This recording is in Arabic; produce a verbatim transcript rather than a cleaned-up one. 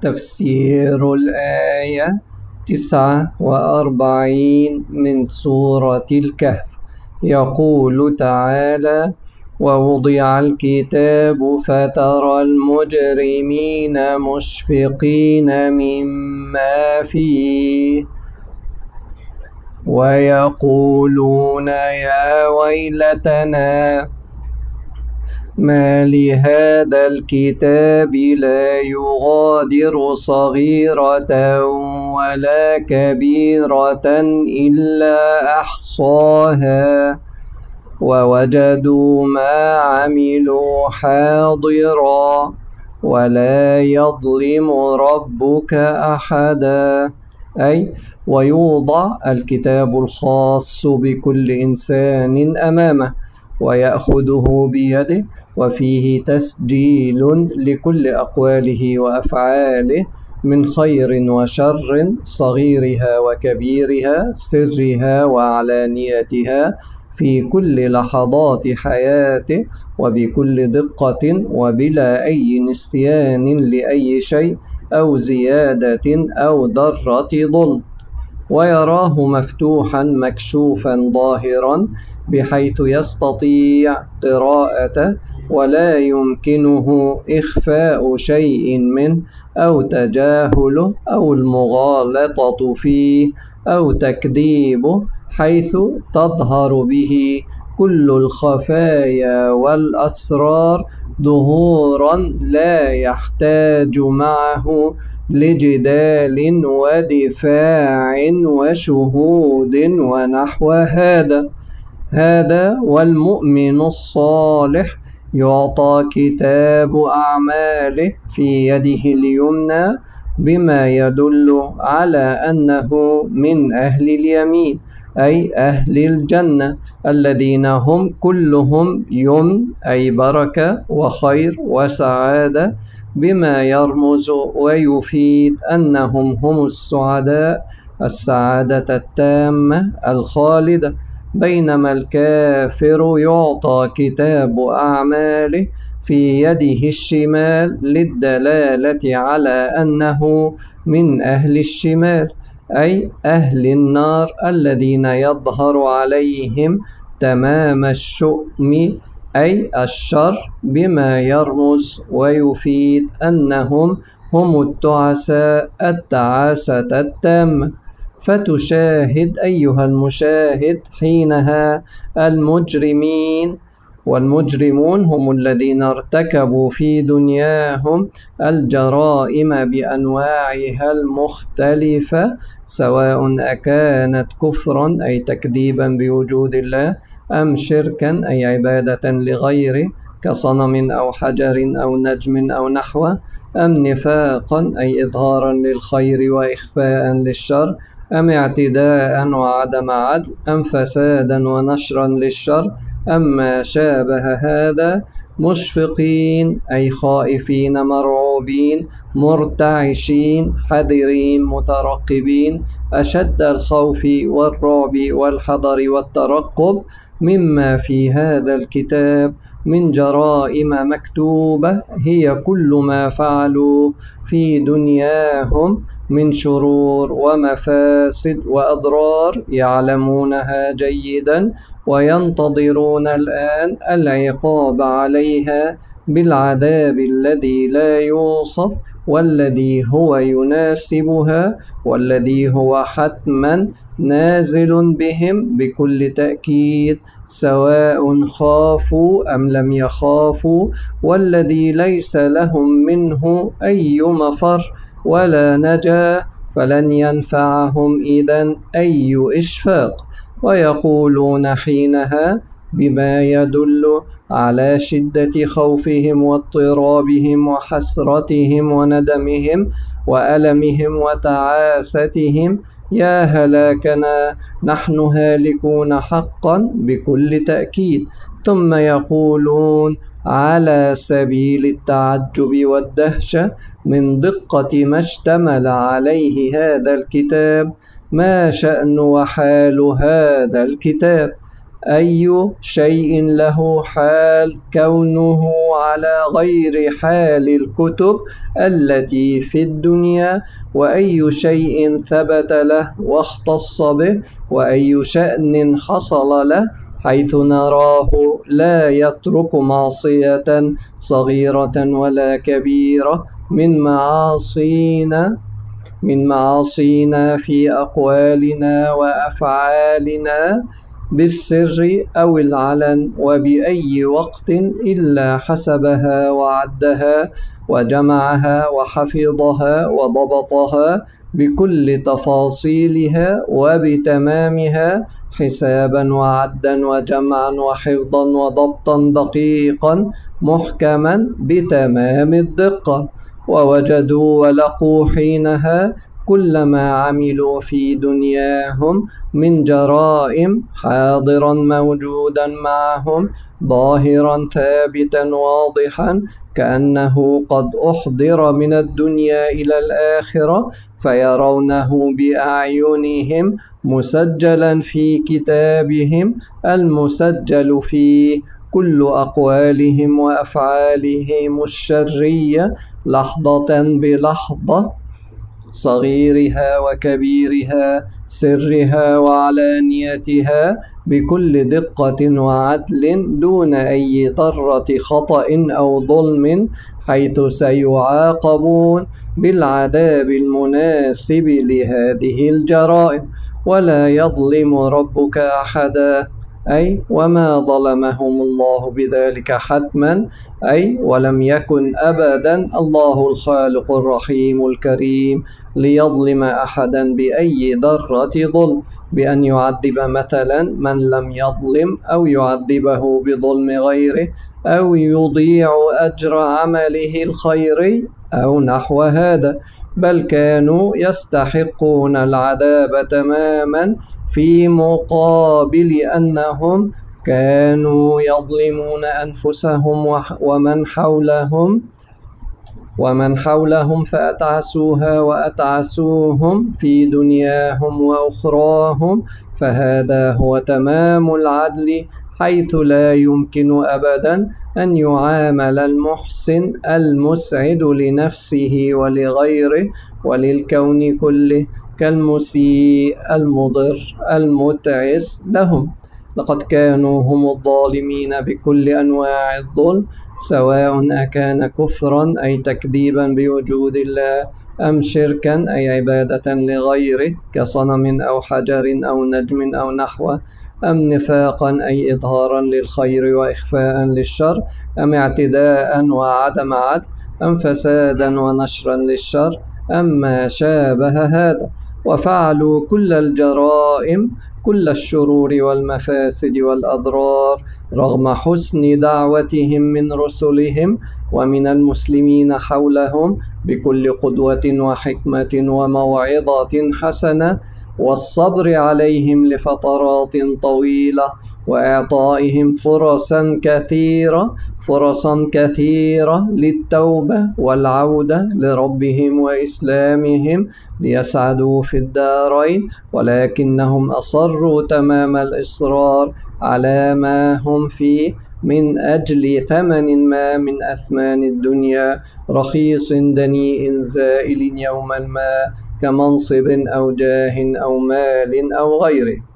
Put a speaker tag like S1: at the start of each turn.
S1: تفسير الآية تسعة وأربعين من سورة الكهف. يقول تعالى: ووضع الكتاب فترى المجرمين مشفقين مما فيه ويقولون يا ويلتنا ما لهذا الكتاب لا يغادر صغيرة ولا كبيرة إلا أحصاها ووجدوا ما عملوا حاضرا ولا يظلم ربك أحدا. أي ويوضع الكتاب الخاص بكل إنسان أمامه ويأخذه بيده، وفيه تسجيل لكل أقواله وأفعاله من خير وشر، صغيرها وكبيرها، سرها وعلانيتها، في كل لحظات حياته وبكل دقة وبلا أي نسيان لأي شيء أو زيادة أو ذرة ظلم. ويراه مفتوحا مكشوفا ظاهرا بحيث يستطيع قراءته ولا يمكنه إخفاء شيء منه أو تجاهله أو المغالطة فيه أو تكذيبه، حيث تظهر به كل الخفايا والأسرار ظهورا لا يحتاج معه لجدال ودفاع وشهود ونحو هذا. هذا والمؤمن الصالح يعطى كتاب أعماله في يده اليمنى بما يدل على أنه من أهل اليمين، أي أهل الجنة، الذين هم كلهم يمن أي بركة وخير وسعادة، بما يرمز ويفيد أنهم هم السعداء السعادة التامة الخالدة. بينما الكافر يعطى كتاب أعماله في يده الشمال للدلالة على أنه من أهل الشمال، أي أهل النار، الذين يظهر عليهم تمام الشؤم أي الشر، بما يرمز ويفيد أنهم هم التعساء التعاسة التامة. فتشاهد أيها المشاهد حينها المجرمين، والمجرمون هم الذين ارتكبوا في دنياهم الجرائم بأنواعها المختلفة، سواء أكانت كفرا أي تكذيبا بوجود الله، أم شركا أي عبادة لغيره كصنم أو حجر أو نجم أو نحوه، أم نفاقا أي إظهارا للخير وإخفاء للشر، أم اعتداء وعدم عدل، أم فسادا ونشرا للشر، أم ما شابه هذا. مشفقين أي خائفين مرعوبين مرتعشين حذرين مترقبين، أشد الخوف والرعب والحذر والترقب مما في هذا الكتاب من جرائم مكتوبة هي كل ما فعلوا في دنياهم من شرور ومفاسد وأضرار يعلمونها جيدا، وينتظرون الآن العقاب عليها بالعذاب الذي لا يوصف، والذي هو يناسبها، والذي هو حتما نازل بهم بكل تأكيد، سواء خافوا أم لم يخافوا، والذي ليس لهم منه أي مفر ولا نجاة، فلن ينفعهم إذن أي إشفاق. ويقولون حينها بما يدل على شدة خوفهم واضطرابهم وحسرتهم وندمهم وألمهم وتعاستهم: يا هلاكنا، نحن هالكون حقا بكل تأكيد. ثم يقولون على سبيل التعجب والدهشة من دقة ما اشتمل عليه هذا الكتاب: ما شأن وحال هذا الكتاب؟ أي شيء له حال كونه على غير حال الكتب التي في الدنيا، وأي شيء ثبت له واختص به، وأي شأن حصل له، حيث نراه لا يترك معصية صغيرة ولا كبيرة من معاصينا من معاصينا في أقوالنا وأفعالنا بالسر أو العلن وبأي وقت إلا حسبها وعدها وجمعها وحفظها وضبطها بكل تفاصيلها وبتمامها، حسابا وعدا وجمعا وحفظا وضبطا دقيقا محكما بتمام الدقة. ووجدوا ولقوا حينها كل ما عملوا في دنياهم من جرائم حاضرا موجودا معهم، ظاهرا ثابتا واضحا، كأنه قد أحضر من الدنيا إلى الآخرة، فيرونه بأعينهم مسجلا في كتابهم المسجل فيه كل أقوالهم وأفعالهم الشرية لحظة بلحظة، صغيرها وكبيرها، سرها وعلانيتها، بكل دقة وعدل دون أي ذرة خطأ أو ظلم، حيث سيعاقبون بالعذاب المناسب لهذه الجرائم. ولا يظلم ربك أحدا، أي وما ظلمهم الله بذلك حتما، أي ولم يكن أبدا الله الخالق الرحيم الكريم ليظلم أحدا بأي ذرة ظلم، بأن يعذب مثلا من لم يظلم، أو يعذبه بظلم غيره، أو يضيع أجر عمله الخيري أو نحو هذا، بل كانوا يستحقون العذاب تماما في مقابل أنهم كانوا يظلمون أنفسهم ومن حولهم ومن حولهم فأتعسوها وأتعسوهم في دنياهم وأخراهم. فهذا هو تمام العدل، حيث لا يمكن أبدا أن يعامل المحسن المسعد لنفسه ولغيره وللكون كله كالمسيء المضر المتعس لهم. لقد كانوا هم الظالمين بكل أنواع الظلم، سواء أكان كفرا أي تكذيبا بوجود الله، أم شركا أي عبادة لغيره كصنم أو حجر أو نجم أو نحوه، أم نفاقا أي إظهارا للخير وإخفاء للشر، أم اعتداء وعدم عدل، أم فسادا ونشرا للشر، أم ما شابه هذا. وفعلوا كل الجرائم، كل الشرور والمفاسد والأضرار، رغم حسن دعوتهم من رسلهم ومن المسلمين حولهم بكل قدوة وحكمة وموعظة حسنة، والصبر عليهم لفترات طويلة، وإعطائهم فرصا كثيرة فرصا كثيرة للتوبة والعودة لربهم وإسلامهم ليسعدوا في الدارين، ولكنهم أصروا تمام الإصرار على ما هم فيه من أجل ثمن ما من أثمان الدنيا، رخيص دنيء زائل يوما ما، كمنصب أو جاه أو مال أو غيره.